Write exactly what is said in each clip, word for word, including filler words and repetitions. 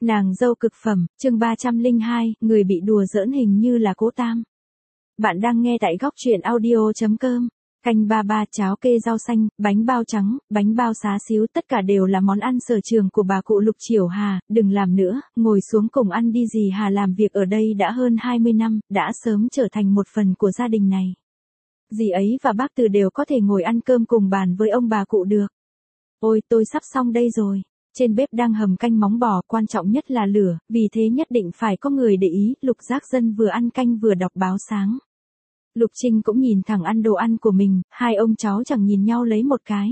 Nàng dâu cực phẩm, chương ba trăm lẻ hai, người bị đùa giỡn hình như là Cố Tam. Bạn đang nghe tại góc truyện audio chấm com. Canh ba ba, cháo kê rau xanh, bánh bao trắng, bánh bao xá xíu, tất cả đều là món ăn sở trường của bà cụ Lục Chiểu Hà. Đừng làm nữa, ngồi xuống cùng ăn đi. Dì Hà làm việc ở đây đã hơn hai mươi năm, đã sớm trở thành một phần của gia đình này. Dì ấy và bác Từ đều có thể ngồi ăn cơm cùng bàn với ông bà cụ được. Ôi, tôi sắp xong đây rồi. Trên bếp đang hầm canh móng bò, quan trọng nhất là lửa, vì thế nhất định phải có người để ý. Lục Giác Dân vừa ăn canh vừa đọc báo sáng. Lục Trinh cũng nhìn thẳng ăn đồ ăn của mình, hai ông cháu chẳng nhìn nhau lấy một cái.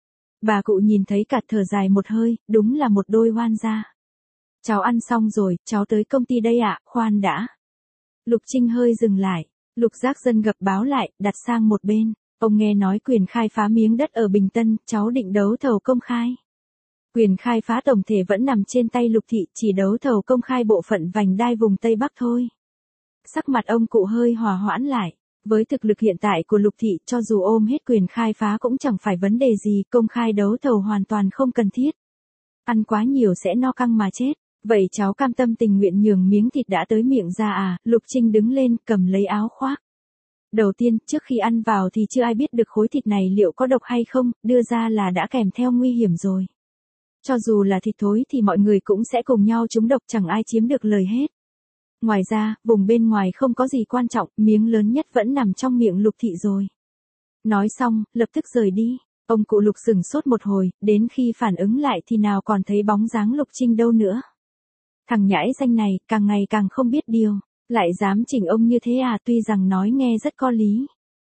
Bà cụ nhìn thấy cả thở dài một hơi, đúng là một đôi oan gia. Cháu ăn xong rồi, cháu tới công ty đây ạ, khoan đã. Lục Trinh hơi dừng lại, Lục Giác Dân gập báo lại, đặt sang một bên. Ông nghe nói quyền khai phá miếng đất ở Bình Tân, cháu định đấu thầu công khai. Quyền khai phá tổng thể vẫn nằm trên tay Lục thị, chỉ đấu thầu công khai bộ phận vành đai vùng Tây Bắc thôi. Sắc mặt ông cụ hơi hòa hoãn lại. Với thực lực hiện tại của Lục thị, cho dù ôm hết quyền khai phá cũng chẳng phải vấn đề gì, công khai đấu thầu hoàn toàn không cần thiết. Ăn quá nhiều sẽ no căng mà chết. Vậy cháu cam tâm tình nguyện nhường miếng thịt đã tới miệng ra à? Lục Trinh đứng lên, cầm lấy áo khoác. Đầu tiên, trước khi ăn vào thì chưa ai biết được khối thịt này liệu có độc hay không, đưa ra là đã kèm theo nguy hiểm rồi. Cho dù là thịt thối thì mọi người cũng sẽ cùng nhau trúng độc, chẳng ai chiếm được lời hết. Ngoài ra, vùng bên ngoài không có gì quan trọng, miếng lớn nhất vẫn nằm trong miệng Lục thị rồi. Nói xong, lập tức rời đi. Ông cụ Lục sửng sốt một hồi, đến khi phản ứng lại thì nào còn thấy bóng dáng Lục Trinh đâu nữa. Thằng nhãi danh này, càng ngày càng không biết điều, lại dám chỉnh ông như thế à? Tuy rằng nói nghe rất có lý.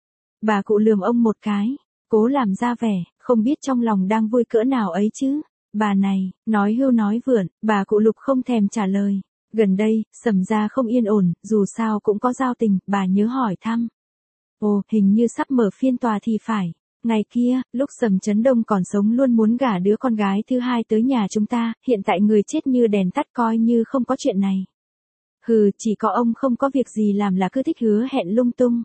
Bà cụ lườm ông một cái, cố làm ra vẻ, không biết trong lòng đang vui cỡ nào ấy chứ. Bà này, nói hưu nói vượn, bà cụ Lục không thèm trả lời. Gần đây, Sầm gia không yên ổn, dù sao cũng có giao tình, bà nhớ hỏi thăm. Ồ, hình như sắp mở phiên tòa thì phải. Ngày kia, lúc Sầm Chấn Đông còn sống luôn muốn gả đứa con gái thứ hai tới nhà chúng ta, hiện tại người chết như đèn tắt, coi như không có chuyện này. Hừ, chỉ có ông không có việc gì làm là cứ thích hứa hẹn lung tung.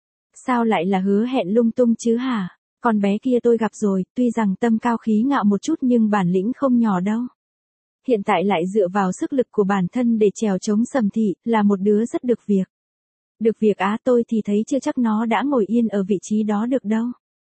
Sao lại là hứa hẹn lung tung chứ hả? Con bé kia tôi gặp rồi, tuy rằng tâm cao khí ngạo một chút nhưng bản lĩnh không nhỏ đâu. Hiện tại lại dựa vào sức lực của bản thân để trèo chống Sầm thị, là một đứa rất được việc. Được việc á? Tôi thì thấy chưa chắc nó đã ngồi yên ở vị trí đó được đâu.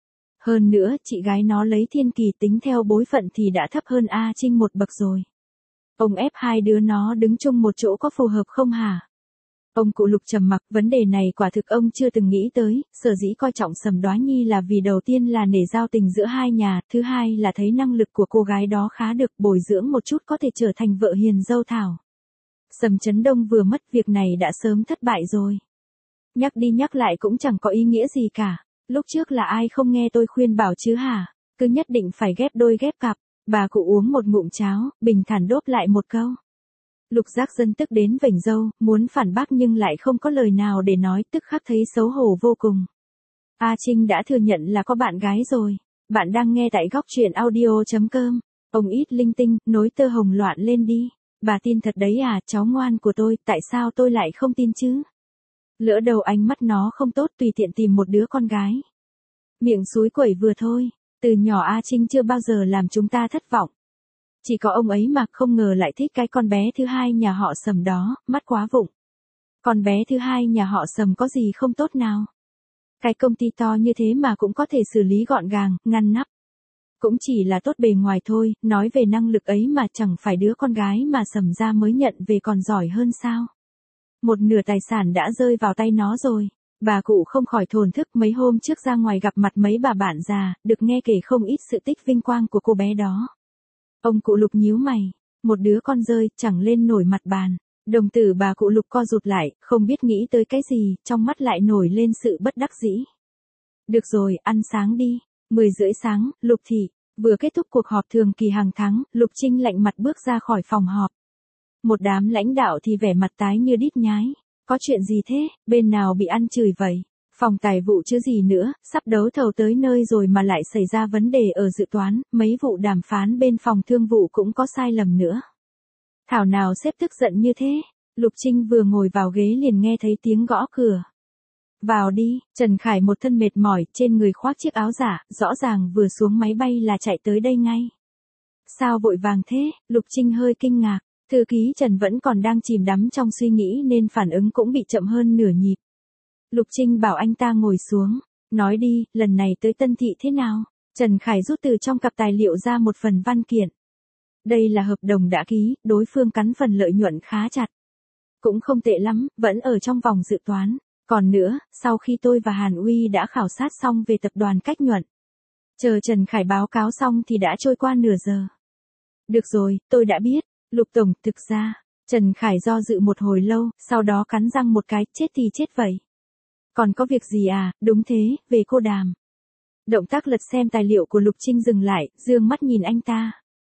Hơn nữa, chị gái nó lấy Thiên Kỳ tính theo bối phận thì đã thấp hơn A Trinh một bậc rồi. Ông ép hai đứa nó đứng chung một chỗ có phù hợp không hả? Ông cụ Lục trầm mặc, vấn đề này quả thực ông chưa từng nghĩ tới, sở dĩ coi trọng Sầm Đoá Nhi là vì đầu tiên là nể giao tình giữa hai nhà, thứ hai là thấy năng lực của cô gái đó khá được, bồi dưỡng một chút có thể trở thành vợ hiền dâu thảo. Sầm Chấn Đông vừa mất, việc này đã sớm thất bại rồi. Nhắc đi nhắc lại cũng chẳng có ý nghĩa gì cả. Lúc trước là ai không nghe tôi khuyên bảo chứ hả? Cứ nhất định phải ghép đôi ghép cặp. Bà cụ uống một ngụm cháo, bình thản đốt lại một câu. Lục Giác Dân tức đến vểnh râu, muốn phản bác nhưng lại không có lời nào để nói, tức khắc thấy xấu hổ vô cùng. A Trinh đã thừa nhận là có bạn gái rồi. Bạn đang nghe tại góc truyện audio chấm com. Ông ít linh tinh, nối tơ hồng loạn lên đi. Bà tin thật đấy à? Cháu ngoan của tôi, tại sao tôi lại không tin chứ? Lỡ đầu ánh mắt nó không tốt, tùy tiện tìm một đứa con gái. Miệng xúi quẩy vừa thôi. Từ nhỏ A Trinh chưa bao giờ làm chúng ta thất vọng. Chỉ có ông ấy mà không ngờ lại thích cái con bé thứ hai nhà họ Sầm đó, mắt quá vụng. Con bé thứ hai nhà họ Sầm có gì không tốt nào? Cái công ty to như thế mà cũng có thể xử lý gọn gàng, ngăn nắp. Cũng chỉ là tốt bề ngoài thôi, nói về năng lực ấy mà chẳng phải đứa con gái mà Sầm gia mới nhận về còn giỏi hơn sao? Một nửa tài sản đã rơi vào tay nó rồi. Bà cụ không khỏi thổn thức, mấy hôm trước ra ngoài gặp mặt mấy bà bạn già, được nghe kể không ít sự tích vinh quang của cô bé đó. Ông cụ Lục nhíu mày, một đứa con rơi, chẳng lên nổi mặt bàn. Đồng tử bà cụ Lục co rụt lại, không biết nghĩ tới cái gì, trong mắt lại nổi lên sự bất đắc dĩ. Được rồi, ăn sáng đi. Mười rưỡi sáng, Lục thị, vừa kết thúc cuộc họp thường kỳ hàng tháng, Lục Trinh lạnh mặt bước ra khỏi phòng họp. Một đám lãnh đạo thì vẻ mặt tái như đít nhái. Có chuyện gì thế, bên nào bị ăn chửi vậy? Phòng tài vụ chứ gì nữa, sắp đấu thầu tới nơi rồi mà lại xảy ra vấn đề ở dự toán, mấy vụ đàm phán bên phòng thương vụ cũng có sai lầm nữa. Thảo nào sếp tức giận như thế? Lục Trinh vừa ngồi vào ghế liền nghe thấy tiếng gõ cửa. Vào đi. Trần Khải một thân mệt mỏi, trên người khoác chiếc áo giả, rõ ràng vừa xuống máy bay là chạy tới đây ngay. Sao vội vàng thế? Lục Trinh hơi kinh ngạc. Thư ký Trần vẫn còn đang chìm đắm trong suy nghĩ nên phản ứng cũng bị chậm hơn nửa nhịp. Lục Trinh bảo anh ta ngồi xuống, nói đi, lần này tới Tân Thị thế nào? Trần Khải rút từ trong cặp tài liệu ra một phần văn kiện. Đây là hợp đồng đã ký, đối phương cắn phần lợi nhuận khá chặt. Cũng không tệ lắm, vẫn ở trong vòng dự toán. Còn nữa, sau khi tôi và Hàn Uy đã khảo sát xong về tập đoàn Cách Nhuận, chờ Trần Khải báo cáo xong thì đã trôi qua nửa giờ. Được rồi, tôi đã biết. Lục Tổng, thực ra, Trần Khải do dự một hồi lâu, sau đó cắn răng một cái, chết thì chết vậy. Còn có việc gì à, đúng thế, về cô Đàm. Động tác lật xem tài liệu của Lục Trinh dừng lại, dương mắt nhìn anh ta.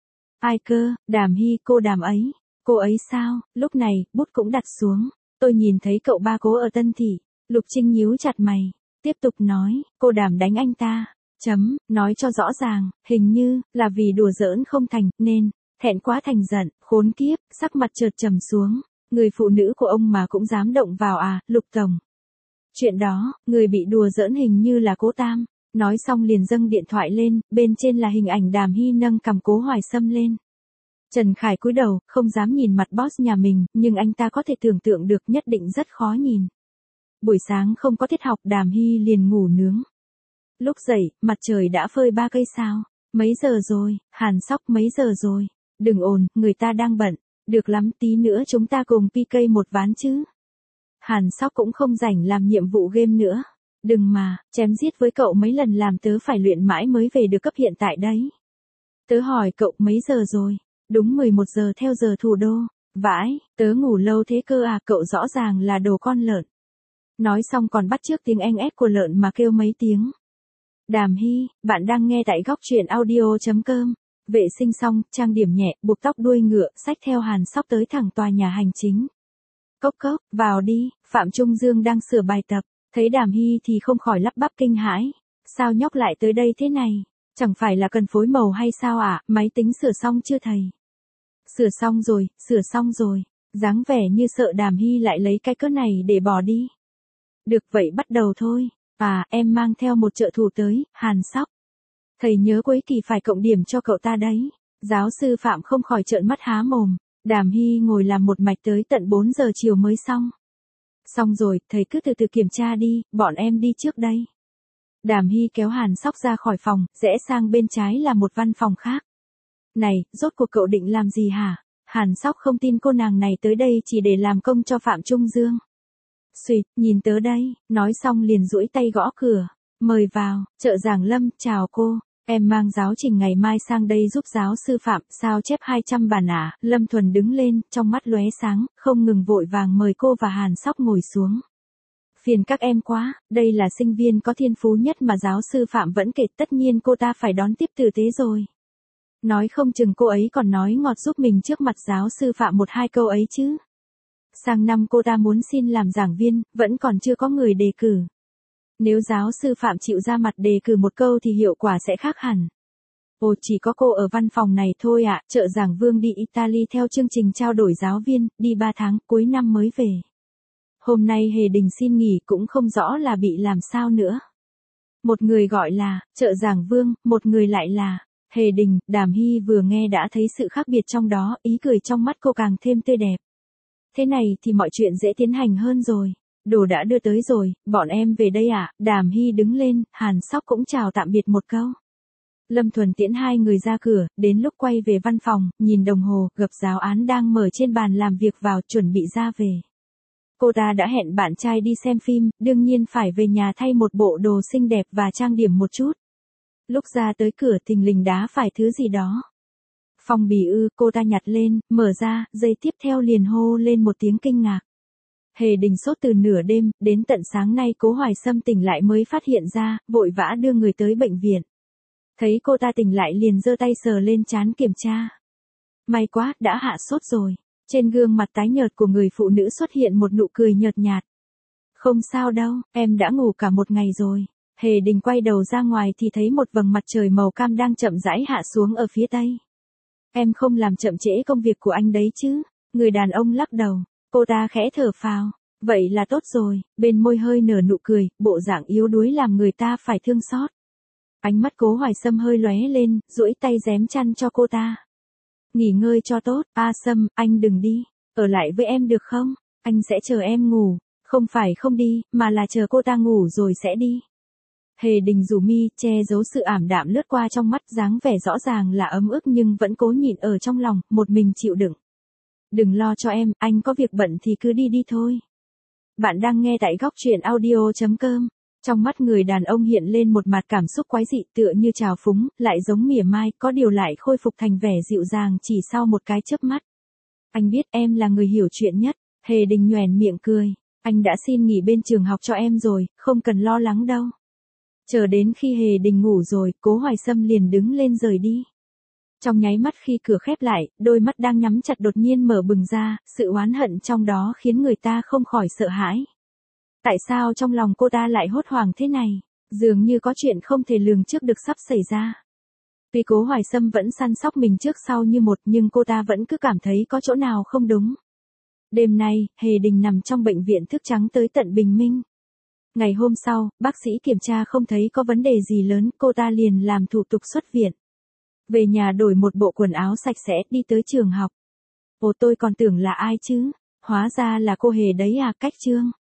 Ai cơ, Đàm Hy, cô Đàm ấy. Cô ấy sao? Lúc này, bút cũng đặt xuống. Tôi nhìn thấy cậu ba cố ở Tân Thị. Lục Trinh nhíu chặt mày. Tiếp tục nói, cô Đàm đánh anh ta. Chấm, nói cho rõ ràng, hình như, là vì đùa giỡn không thành, nên, thẹn quá thành giận, khốn kiếp, sắc mặt chợt trầm xuống. Người phụ nữ của ông mà cũng dám động vào à, Lục Tổng. Chuyện đó, người bị đùa giỡn hình như là Cố Tam. Nói xong liền dâng điện thoại lên, bên trên là hình ảnh Đàm Hy nâng cầm Cố Hoài Sâm lên. Trần Khải cúi đầu, không dám nhìn mặt boss nhà mình, nhưng anh ta có thể tưởng tượng được nhất định rất khó nhìn. Buổi sáng không có tiết học, Đàm Hy liền ngủ nướng. Lúc dậy, mặt trời đã phơi ba cây sao. Mấy giờ rồi, Hàn Sóc mấy giờ rồi. Đừng ồn, người ta đang bận. Được lắm, tí nữa chúng ta cùng pê ca một ván chứ. Hàn Sóc cũng không rảnh làm nhiệm vụ game nữa. Đừng mà, chém giết với cậu mấy lần làm tớ phải luyện mãi mới về được cấp hiện tại đấy. Tớ hỏi cậu mấy giờ rồi? Đúng mười một giờ theo giờ thủ đô. Vãi, tớ ngủ lâu thế cơ à, cậu rõ ràng là đồ con lợn. Nói xong còn bắt chước tiếng en ét của lợn mà kêu mấy tiếng. Đàm Hy, bạn đang nghe tại góc truyện audio.com. Vệ sinh xong, trang điểm nhẹ, buộc tóc đuôi ngựa, xách theo Hàn Sóc tới thẳng tòa nhà hành chính. Cốc cốc, vào đi, Phạm Trung Dương đang sửa bài tập, thấy Đàm Hy thì không khỏi lắp bắp kinh hãi. Sao nhóc lại tới đây thế này? Chẳng phải là cần phối màu hay sao ạ, à? Máy tính sửa xong chưa thầy? Sửa xong rồi, sửa xong rồi, dáng vẻ như sợ Đàm Hy lại lấy cái cớ này để bỏ đi. Được vậy bắt đầu thôi, à em mang theo một trợ thủ tới, Hàn Sóc. Thầy nhớ cuối kỳ phải cộng điểm cho cậu ta đấy. Giáo sư Phạm không khỏi trợn mắt há mồm. Đàm Hy ngồi làm một mạch tới tận bốn giờ chiều mới xong. Xong rồi, thầy cứ từ từ kiểm tra đi, bọn em đi trước đây. Đàm Hy kéo Hàn Sóc ra khỏi phòng, rẽ sang bên trái là một văn phòng khác. Này, rốt cuộc cậu định làm gì hả? Hàn Sóc không tin cô nàng này tới đây chỉ để làm công cho Phạm Trung Dương. Xuyệt, nhìn tớ đây, nói xong liền duỗi tay gõ cửa. Mời vào, trợ giảng Lâm, chào cô. Em mang giáo trình ngày mai sang đây giúp giáo sư Phạm, sao chép hai trăm bản à? Lâm Thuần đứng lên, trong mắt lóe sáng, không ngừng vội vàng mời cô và Hàn Sóc ngồi xuống. Phiền các em quá, đây là sinh viên có thiên phú nhất mà giáo sư Phạm vẫn kể, tất nhiên cô ta phải đón tiếp tử tế rồi. Nói không chừng cô ấy còn nói ngọt giúp mình trước mặt giáo sư Phạm một hai câu ấy chứ. Sang năm cô ta muốn xin làm giảng viên, vẫn còn chưa có người đề cử. Nếu giáo sư Phạm chịu ra mặt đề cử một câu thì hiệu quả sẽ khác hẳn. Ồ, chỉ có cô ở văn phòng này thôi ạ, à, trợ giảng Vương đi Italy theo chương trình trao đổi giáo viên, đi ba tháng, cuối năm mới về. Hôm nay Hề Đình xin nghỉ cũng không rõ là bị làm sao nữa. Một người gọi là, trợ giảng Vương, một người lại là, Hề Đình. Đàm Hy vừa nghe đã thấy sự khác biệt trong đó, ý cười trong mắt cô càng thêm tươi đẹp. Thế này thì mọi chuyện dễ tiến hành hơn rồi. Đồ đã đưa tới rồi, bọn em về đây ạ. À? Đàm Hy đứng lên, Hàn Sóc cũng chào tạm biệt một câu. Lâm Thuần tiễn hai người ra cửa, đến lúc quay về văn phòng, nhìn đồng hồ, gập giáo án đang mở trên bàn làm việc vào, chuẩn bị ra về. Cô ta đã hẹn bạn trai đi xem phim, đương nhiên phải về nhà thay một bộ đồ xinh đẹp và trang điểm một chút. Lúc ra tới cửa thình lình đá phải thứ gì đó. Phong bì ư, cô ta nhặt lên, mở ra, giây tiếp theo liền hô lên một tiếng kinh ngạc. Hề Đình sốt từ nửa đêm, đến tận sáng nay Cố Hoài Sâm tỉnh lại mới phát hiện ra, vội vã đưa người tới bệnh viện. Thấy cô ta tỉnh lại liền giơ tay sờ lên trán kiểm tra. May quá, đã hạ sốt rồi. Trên gương mặt tái nhợt của người phụ nữ xuất hiện một nụ cười nhợt nhạt. Không sao đâu, em đã ngủ cả một ngày rồi. Hề Đình quay đầu ra ngoài thì thấy một vầng mặt trời màu cam đang chậm rãi hạ xuống ở phía tây. Em không làm chậm trễ công việc của anh đấy chứ? Người đàn ông lắc đầu. Cô ta khẽ thở phào. Vậy là tốt rồi, bên môi hơi nở nụ cười, bộ dạng yếu đuối làm người ta phải thương xót. Ánh mắt Cố Hoài Sâm hơi lóe lên, duỗi tay rém chăn cho cô ta. Nghỉ ngơi cho tốt, A Sâm, anh đừng đi. Ở lại với em được không? Anh sẽ chờ em ngủ. Không phải không đi, mà là chờ cô ta ngủ rồi sẽ đi. Hề Đình rủ mi, che giấu sự ảm đạm lướt qua trong mắt, dáng vẻ rõ ràng là ấm ức nhưng vẫn cố nhịn ở trong lòng, một mình chịu đựng. Đừng lo cho em, anh có việc bận thì cứ đi đi thôi. Bạn đang nghe tại góc truyện audio chấm com. Trong mắt người đàn ông hiện lên một mặt cảm xúc quái dị, tựa như trào phúng, lại giống mỉa mai, có điều lại khôi phục thành vẻ dịu dàng chỉ sau một cái chớp mắt. Anh biết em là người hiểu chuyện nhất. Hề Đình nhoẻn miệng cười. Anh đã xin nghỉ bên trường học cho em rồi, không cần lo lắng đâu. Chờ đến khi Hề Đình ngủ rồi, Cố Hoài Sâm liền đứng lên rời đi. Trong nháy mắt khi cửa khép lại, đôi mắt đang nhắm chặt đột nhiên mở bừng ra, sự oán hận trong đó khiến người ta không khỏi sợ hãi. Tại sao trong lòng cô ta lại hốt hoảng thế này? Dường như có chuyện không thể lường trước được sắp xảy ra. Tuy Cố Hoài Sâm vẫn săn sóc mình trước sau như một, nhưng cô ta vẫn cứ cảm thấy có chỗ nào không đúng. Đêm nay, Hề Đình nằm trong bệnh viện thức trắng tới tận bình minh. Ngày hôm sau, bác sĩ kiểm tra không thấy có vấn đề gì lớn, cô ta liền làm thủ tục xuất viện. Về nhà đổi một bộ quần áo sạch sẽ, đi tới trường học. Ồ, tôi còn tưởng là ai chứ? Hóa ra là cô Hề đấy à, Cách Trương.